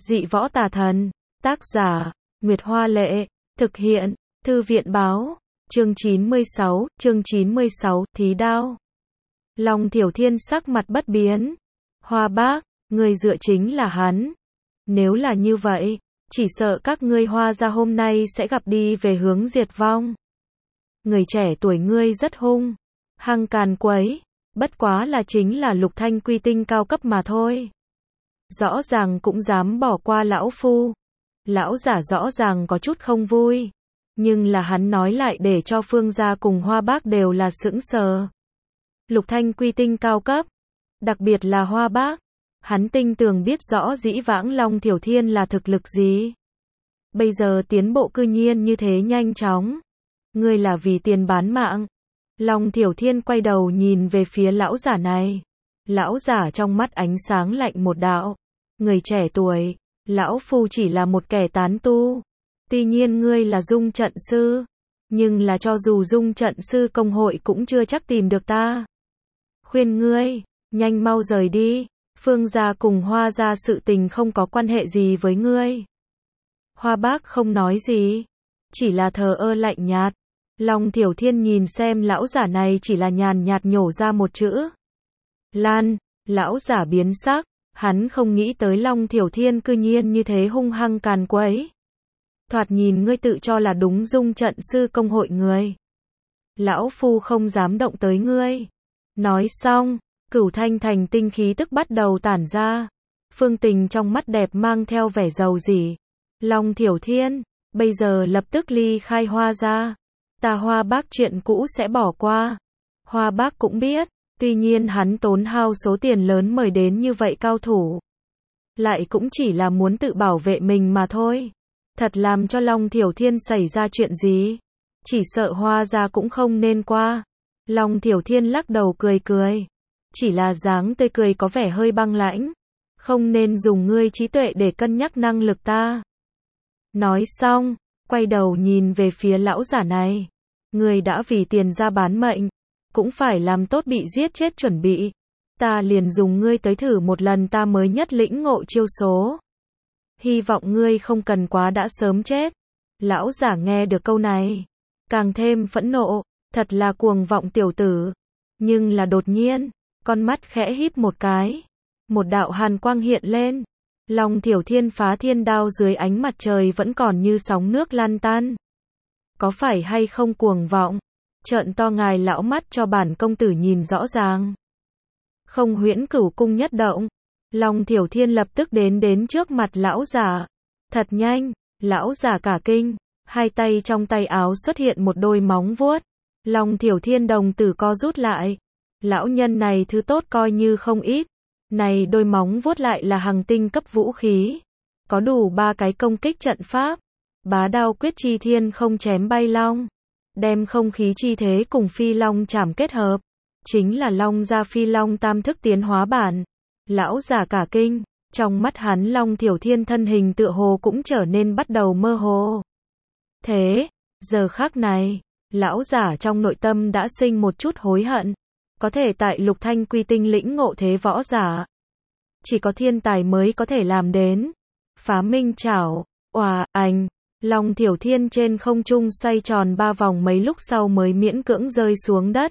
Dị võ tà thần. Tác giả, Nguyệt Hoa Lệ. Thực hiện, Thư viện báo. Chương 96, Thí đao. Long Thiểu Thiên sắc mặt bất biến. Hoa bác, người dựa chính là hắn. Nếu là như vậy, chỉ sợ các ngươi Hoa gia hôm nay sẽ gặp đi về hướng diệt vong. Người trẻ tuổi ngươi rất hung, hăng càn quấy, bất quá là chính là lục thanh quy tinh cao cấp mà thôi. Rõ ràng cũng dám bỏ qua lão phu. Lão giả rõ ràng có chút không vui, nhưng là hắn nói lại để cho Phương gia cùng Hoa bác đều là sững sờ. Lục thanh quy tinh cao cấp, đặc biệt là Hoa bác, hắn tinh tường biết rõ dĩ vãng Long Thiểu Thiên là thực lực gì. Bây giờ tiến bộ cư nhiên như thế nhanh chóng. Ngươi là vì tiền bán mạng. Long Thiểu Thiên quay đầu nhìn về phía lão giả này. Lão giả trong mắt ánh sáng lạnh một đạo. Người trẻ tuổi, lão phu chỉ là một kẻ tán tu. Tuy nhiên ngươi là dung trận sư, nhưng là cho dù dung trận sư công hội cũng chưa chắc tìm được ta. Khuyên ngươi, nhanh mau rời đi. Phương gia cùng Hoa gia sự tình không có quan hệ gì với ngươi. Hoa bác không nói gì, chỉ là thờ ơ lạnh nhạt. Long Thiểu Thiên nhìn xem lão giả này chỉ là nhàn nhạt nhổ ra một chữ. Lan, lão giả biến sắc, hắn không nghĩ tới Long Thiểu Thiên cư nhiên như thế hung hăng càn quấy. Thoạt nhìn ngươi tự cho là đúng dung trận sư công hội người. Lão phu không dám động tới ngươi. Nói xong, Cửu Thanh Thành tinh khí tức bắt đầu tản ra. Phương Tình trong mắt đẹp mang theo vẻ giàu dỉ. Long Thiểu Thiên, bây giờ lập tức ly khai Hoa gia. Ta Hoa bác chuyện cũ sẽ bỏ qua. Hoa bác cũng biết, tuy nhiên hắn tốn hao số tiền lớn mời đến như vậy cao thủ. Lại cũng chỉ là muốn tự bảo vệ mình mà thôi. Thật làm cho Long Thiểu Thiên xảy ra chuyện gì. Chỉ sợ Hoa gia cũng không nên qua. Long Thiểu Thiên lắc đầu cười cười. Chỉ là dáng tươi cười có vẻ hơi băng lãnh. Không nên dùng ngươi trí tuệ để cân nhắc năng lực ta. Nói xong, quay đầu nhìn về phía lão giả này. Ngươi đã vì tiền ra bán mệnh, cũng phải làm tốt bị giết chết chuẩn bị. Ta liền dùng ngươi tới thử một lần ta mới nhất lĩnh ngộ chiêu số. Hy vọng ngươi không cần quá đã sớm chết. Lão giả nghe được câu này, càng thêm phẫn nộ, thật là cuồng vọng tiểu tử. Nhưng là đột nhiên, con mắt khẽ híp một cái. Một đạo hàn quang hiện lên. Long Thiểu Thiên phá thiên đao dưới ánh mặt trời vẫn còn như sóng nước lan tan. Có phải hay không cuồng vọng? Trợn to ngài lão mắt cho bản công tử nhìn rõ ràng. Không huyễn cửu cung nhất động. Long Thiểu Thiên lập tức đến trước mặt lão giả. Thật nhanh, lão giả cả kinh. Hai tay trong tay áo xuất hiện một đôi móng vuốt. Long Thiểu Thiên đồng tử co rút lại. Lão nhân này thứ tốt coi như không ít. Này đôi móng vuốt lại là hằng tinh cấp vũ khí. Có đủ 3 cái công kích trận pháp. Bá đao quyết chi thiên không chém bay long. Đem không khí chi thế cùng phi long chảm kết hợp. Chính là long gia phi long tam thức tiến hóa bản. Lão giả cả kinh. Trong mắt hắn Long Thiểu Thiên thân hình tựa hồ cũng trở nên bắt đầu mơ hồ. Thế, giờ khắc này, lão giả trong nội tâm đã sinh một chút hối hận. Có thể tại lục thanh quy tinh lĩnh ngộ thế võ giả. Chỉ có thiên tài mới có thể làm đến. Phá minh chảo, òa, ảnh. Long Thiểu Thiên trên không trung xoay tròn 3 vòng mấy lúc sau mới miễn cưỡng rơi xuống đất.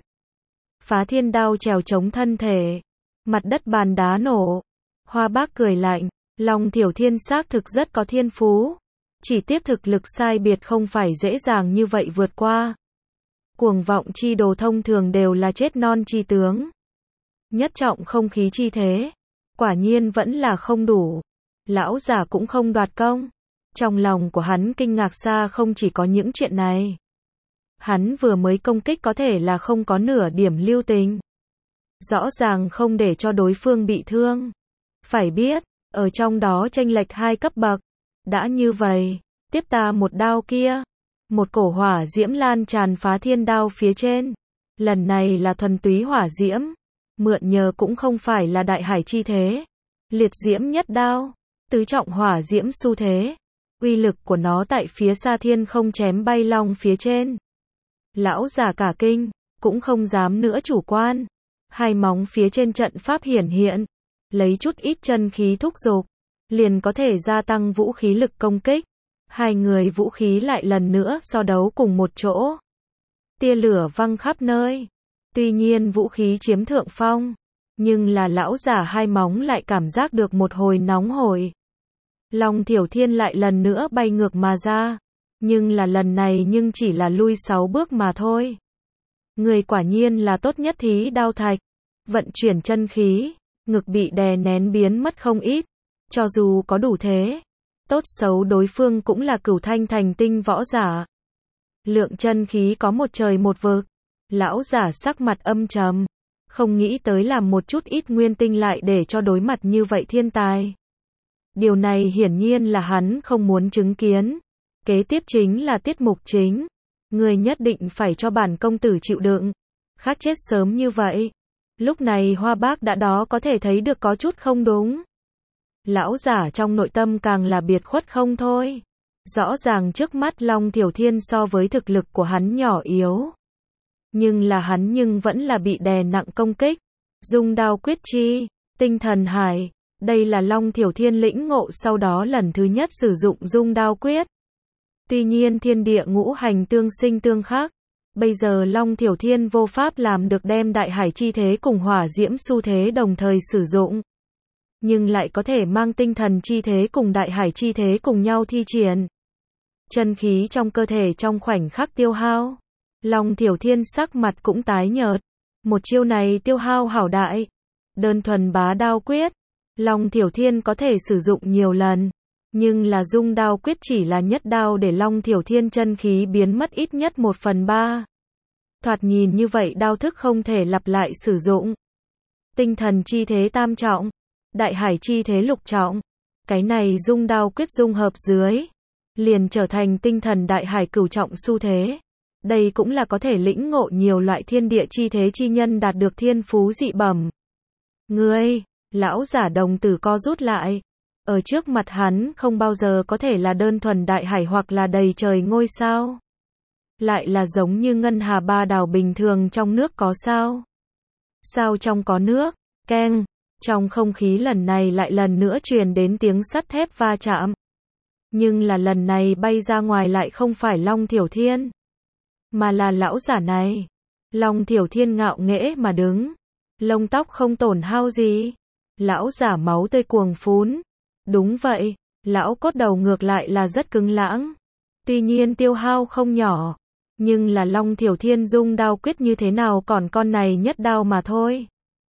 Phá thiên đao trèo chống thân thể. Mặt đất bàn đá nổ. Hoa bác cười lạnh. Long Thiểu Thiên xác thực rất có thiên phú. Chỉ tiếc thực lực sai biệt không phải dễ dàng như vậy vượt qua. Cuồng vọng chi đồ thông thường đều là chết non chi tướng. Nhất trọng không khí chi thế. Quả nhiên vẫn là không đủ. Lão giả cũng không đoạt công. Trong lòng của hắn kinh ngạc xa không chỉ có những chuyện này. Hắn vừa mới công kích có thể là không có nửa điểm lưu tình. Rõ ràng không để cho đối phương bị thương. Phải biết, ở trong đó chênh lệch 2 cấp bậc. Đã như vậy, tiếp ta một đao kia. Một cổ hỏa diễm lan tràn phá thiên đao phía trên. Lần này là thuần túy hỏa diễm. Mượn nhờ cũng không phải là đại hải chi thế. Liệt diễm nhất đao. Tứ trọng hỏa diễm xu thế. Uy lực của nó tại phía xa thiên không chém bay long phía trên. Lão già cả kinh, cũng không dám nữa chủ quan. Hai móng phía trên trận pháp hiển hiện. Lấy chút ít chân khí thúc giục. liền có thể gia tăng vũ khí lực công kích. Hai người vũ khí lại lần nữa so đấu cùng một chỗ. Tia lửa văng khắp nơi. Tuy nhiên vũ khí chiếm thượng phong, nhưng là lão giả hai móng lại cảm giác được một hồi nóng hổi. Long Thiểu Thiên lại lần nữa bay ngược mà ra, nhưng là lần này nhưng chỉ là lui 6 bước mà thôi. Người quả nhiên là tốt nhất thí đao thạch, vận chuyển chân khí, ngực bị đè nén biến mất không ít, cho dù có đủ thế, tốt xấu đối phương cũng là cửu thanh thành tinh võ giả. Lượng chân khí có một trời một vực, lão giả sắc mặt âm trầm, không nghĩ tới làm một chút ít nguyên tinh lại để cho đối mặt như vậy thiên tài. Điều này hiển nhiên là hắn không muốn chứng kiến. Kế tiếp chính là tiết mục chính. Người nhất định phải cho bản công tử chịu đựng. Khác chết sớm như vậy. Lúc này Hoa Bác đã đó có thể thấy được có chút không đúng. Lão giả trong nội tâm càng là biệt khuất không thôi. Rõ ràng trước mắt Long Thiểu Thiên so với thực lực của hắn nhỏ yếu. Nhưng là hắn nhưng vẫn là bị đè nặng công kích. Dung đao quyết chi, tinh thần hải. Đây là Long Thiểu Thiên lĩnh ngộ sau đó lần thứ nhất sử dụng dung đao quyết. Tuy nhiên thiên địa ngũ hành tương sinh tương khắc. Bây giờ Long Thiểu Thiên vô pháp làm được đem đại hải chi thế cùng hỏa diễm xu thế đồng thời sử dụng. Nhưng lại có thể mang tinh thần chi thế cùng đại hải chi thế cùng nhau thi triển. Chân khí trong cơ thể trong khoảnh khắc tiêu hao. Long Thiểu Thiên sắc mặt cũng tái nhợt. Một chiêu này tiêu hao hảo đại. Đơn thuần bá đao quyết. Long Thiểu Thiên có thể sử dụng nhiều lần. Nhưng là dung đao quyết chỉ là nhất đao để Long Thiểu Thiên chân khí biến mất ít nhất 1/3. Thoạt nhìn như vậy đao thức không thể lặp lại sử dụng. Tinh thần chi thế tam trọng. Đại hải chi thế lục trọng. Cái này dung đao quyết dung hợp dưới. Liền trở thành tinh thần đại hải cửu trọng xu thế. Đây cũng là có thể lĩnh ngộ nhiều loại thiên địa chi thế chi nhân đạt được thiên phú dị bẩm. Ngươi, lão giả đồng tử co rút lại. Ở trước mặt hắn không bao giờ có thể là đơn thuần đại hải hoặc là đầy trời ngôi sao. Lại là giống như ngân hà ba đào bình thường trong nước có sao. Sao trong có nước, keng. Trong không khí lần này lại lần nữa truyền đến tiếng sắt thép va chạm. Nhưng là lần này bay ra ngoài lại không phải Long Thiểu Thiên, mà là lão giả này. Long Thiểu Thiên ngạo nghễ mà đứng, lông tóc không tổn hao gì. Lão giả máu tươi cuồng phún. Đúng vậy, lão cốt đầu ngược lại là rất cứng lãng. Tuy nhiên tiêu hao không nhỏ. Nhưng là Long Thiểu Thiên dung đao quyết như thế nào còn con này nhất đao mà thôi.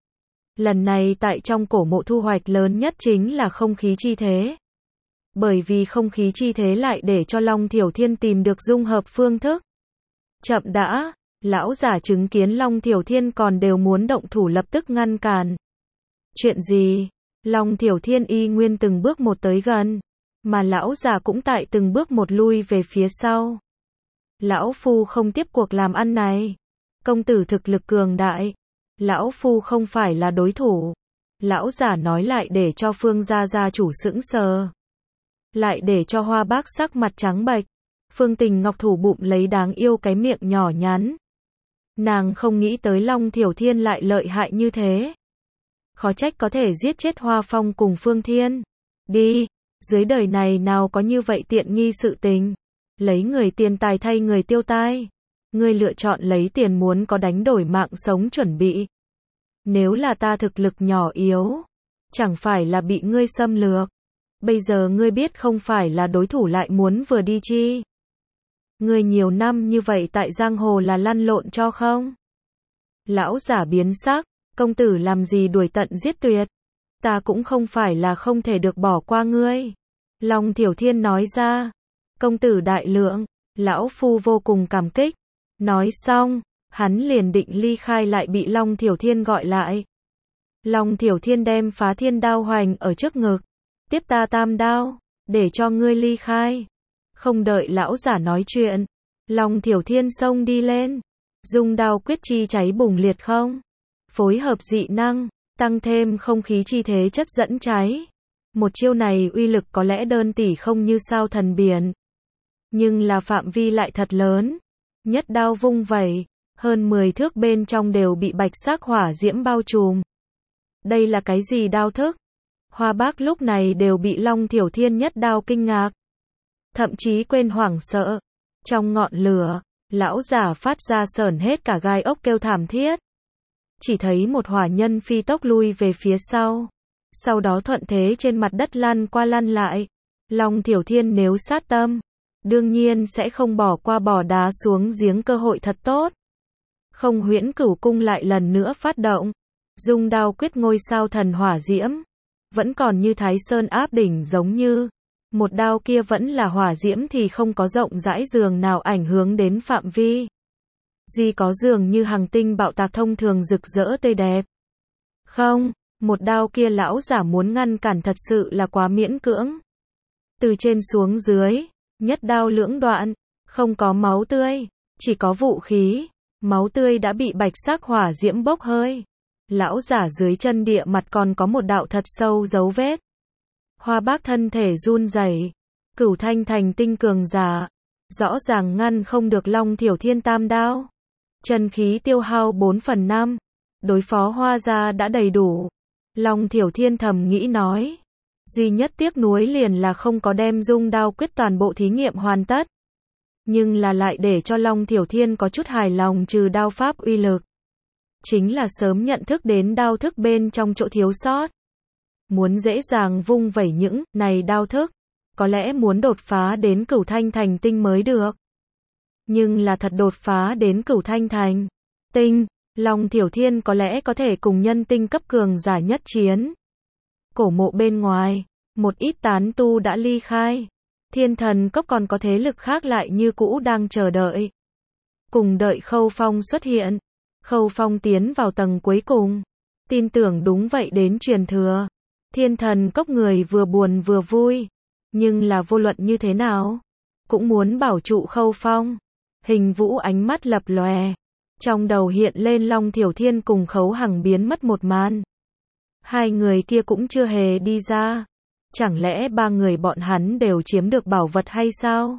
Lần này tại trong cổ mộ thu hoạch lớn nhất chính là không khí chi thế. Bởi vì không khí chi thế lại để cho Long Thiểu Thiên tìm được dung hợp phương thức. Chậm đã, lão giả chứng kiến Long Thiểu Thiên còn đều muốn động thủ lập tức ngăn cản. Chuyện gì? Long Thiểu Thiên y nguyên từng bước một tới gần, mà lão già cũng tại từng bước một lui về phía sau. Lão phu không tiếp cuộc làm ăn này. Công tử thực lực cường đại. Lão phu không phải là đối thủ. Lão giả nói lại để cho Phương gia gia chủ sững sờ. Lại để cho Hoa Bác sắc mặt trắng bệch. Phương Tình Ngọc thủ bụng lấy đáng yêu cái miệng nhỏ nhắn. Nàng không nghĩ tới Long Thiểu Thiên lại lợi hại như thế. Khó trách có thể giết chết Hoa Phong cùng Phương Thiên. Đi, dưới đời này nào có như vậy tiện nghi sự tình. Lấy người tiền tài thay người tiêu tai. Ngươi lựa chọn lấy tiền muốn có đánh đổi mạng sống chuẩn bị. Nếu là ta thực lực nhỏ yếu, chẳng phải là bị ngươi xâm lược. Bây giờ ngươi biết không phải là đối thủ lại muốn vừa đi chi. Ngươi nhiều năm như vậy tại giang hồ là lăn lộn cho không? Lão giả biến sắc, công tử làm gì đuổi tận giết tuyệt. Ta cũng không phải là không thể được bỏ qua ngươi. Long Thiểu Thiên nói ra. Công tử đại lượng, lão phu vô cùng cảm kích. Nói xong, hắn liền định ly khai lại bị Long Thiểu Thiên gọi lại. Long Thiểu Thiên đem Phá Thiên đao hoành ở trước ngực. Tiếp ta tam đao, để cho ngươi ly khai. Không đợi lão giả nói chuyện, Long Thiểu Thiên xông đi lên. Dung đao quyết chi cháy bùng liệt không? Phối hợp dị năng, tăng thêm không khí chi thế chất dẫn cháy. Một chiêu này uy lực có lẽ đơn tỷ không như sao thần biển. Nhưng là phạm vi lại thật lớn. Nhất đao vung vẩy, hơn 10 thước bên trong đều bị bạch sắc hỏa diễm bao trùm. Đây là cái gì đao thức? Hoa Bác lúc này đều bị Long Thiểu Thiên nhất đao kinh ngạc. Thậm chí quên hoảng sợ. Trong ngọn lửa, lão giả phát ra sởn hết cả gai ốc kêu thảm thiết. Chỉ thấy một hỏa nhân phi tốc lui về phía sau. Sau đó thuận thế trên mặt đất lăn qua lăn lại. Long Thiểu Thiên nếu sát tâm, đương nhiên sẽ không bỏ qua bỏ đá xuống giếng cơ hội thật tốt. Không Huyễn Cửu Cung lại lần nữa phát động. Dung đao quyết ngôi sao thần hỏa diễm. Vẫn còn như Thái Sơn áp đỉnh giống như. Một đao kia vẫn là hỏa diễm thì không có rộng rãi dường nào ảnh hưởng đến phạm vi. Duy có dường như hàng tinh bạo tạc thông thường rực rỡ tươi đẹp. Không, một đao kia lão giả muốn ngăn cản thật sự là quá miễn cưỡng. Từ trên xuống dưới, nhất đao lưỡng đoạn, không có máu tươi, chỉ có vũ khí, máu tươi đã bị bạch sắc hỏa diễm bốc hơi. Lão giả dưới chân địa mặt còn có một đạo thật sâu dấu vết. Hoa Bác thân thể run rẩy, Cửu Thanh thành tinh cường giả, rõ ràng ngăn không được Long Thiểu Thiên tam đao. Chân khí tiêu hao 4/5, đối phó Hoa gia đã đầy đủ. Long Thiểu Thiên thầm nghĩ nói, duy nhất tiếc nuối liền là không có đem dung đao quyết toàn bộ thí nghiệm hoàn tất. Nhưng là lại để cho Long Thiểu Thiên có chút hài lòng trừ đao pháp uy lực. Chính là sớm nhận thức đến đao thức bên trong chỗ thiếu sót. Muốn dễ dàng vung vẩy những này đao thức, có lẽ muốn đột phá đến Cửu Thanh thành tinh mới được. Nhưng là thật đột phá đến Cửu Thanh thành tinh, Long Thiểu Thiên có lẽ có thể cùng nhân tinh cấp cường giả nhất chiến. Cổ mộ bên ngoài, một ít tán tu đã ly khai. Thiên Thần Cốc còn có thế lực khác lại như cũ đang chờ đợi. Cùng đợi Khâu Phong xuất hiện. Khâu Phong tiến vào tầng cuối cùng. Tin tưởng đúng vậy đến truyền thừa. Thiên Thần Cốc người vừa buồn vừa vui. Nhưng là vô luận như thế nào, cũng muốn bảo trụ Khâu Phong. Hình Vũ ánh mắt lập lòe. Trong đầu hiện lên Long Thiểu Thiên cùng Khấu Hằng biến mất một màn. Hai người kia cũng chưa hề đi ra. Chẳng lẽ ba người bọn hắn đều chiếm được bảo vật hay sao?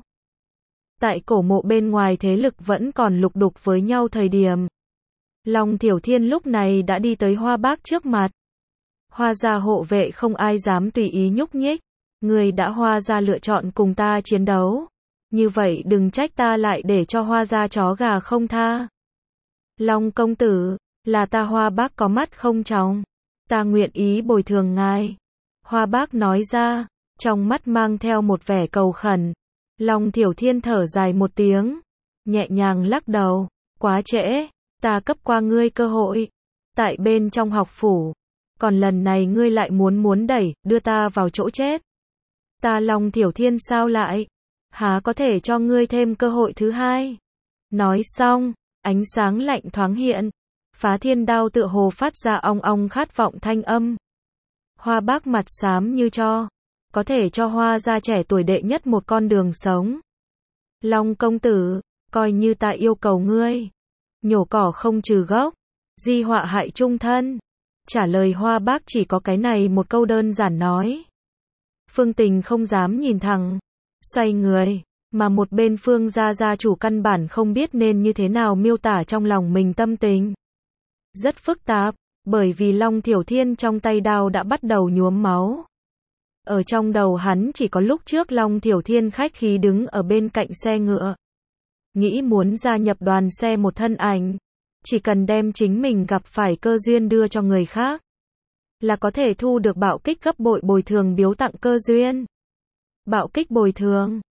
Tại cổ mộ bên ngoài thế lực vẫn còn lục đục với nhau thời điểm. Long Thiểu Thiên lúc này đã đi tới Hoa Bác trước mặt. Hoa gia hộ vệ không ai dám tùy ý nhúc nhích. Người đã Hoa gia lựa chọn cùng ta chiến đấu. Như vậy đừng trách ta lại để cho Hoa gia chó gà không tha. Long công tử, là ta Hoa Bác có mắt không tròng. Ta nguyện ý bồi thường ngài. Hoa Bác nói ra, trong mắt mang theo một vẻ cầu khẩn. Long Thiểu Thiên thở dài một tiếng, nhẹ nhàng lắc đầu, quá trễ, ta cấp qua ngươi cơ hội. Tại bên trong học phủ, còn lần này ngươi lại muốn đẩy, đưa ta vào chỗ chết. Ta Long Thiểu Thiên sao lại, há có thể cho ngươi thêm cơ hội thứ hai. Nói xong, ánh sáng lạnh thoáng hiện, Phá Thiên đao tựa hồ phát ra ong ong khát vọng thanh âm. Hoa Bác mặt xám như tro, có thể cho Hoa gia trẻ tuổi đệ nhất một con đường sống. Long công tử, coi như ta yêu cầu ngươi, nhổ cỏ không trừ gốc, di họa hại chung thân. Trả lời Hoa Bác chỉ có cái này một câu đơn giản nói. Phương Tình không dám nhìn thẳng, xoay người, mà một bên Phương gia chủ căn bản không biết nên như thế nào miêu tả trong lòng mình tâm tình. Rất phức tạp, bởi vì Long Thiểu Thiên trong tay đao đã bắt đầu nhuốm máu. Ở trong đầu hắn chỉ có lúc trước Long Thiểu Thiên khách khí đứng ở bên cạnh xe ngựa. Nghĩ muốn gia nhập đoàn xe một thân ảnh. Chỉ cần đem chính mình gặp phải cơ duyên đưa cho người khác. Là có thể thu được bạo kích gấp bội bồi thường biếu tặng cơ duyên. Bạo kích bồi thường.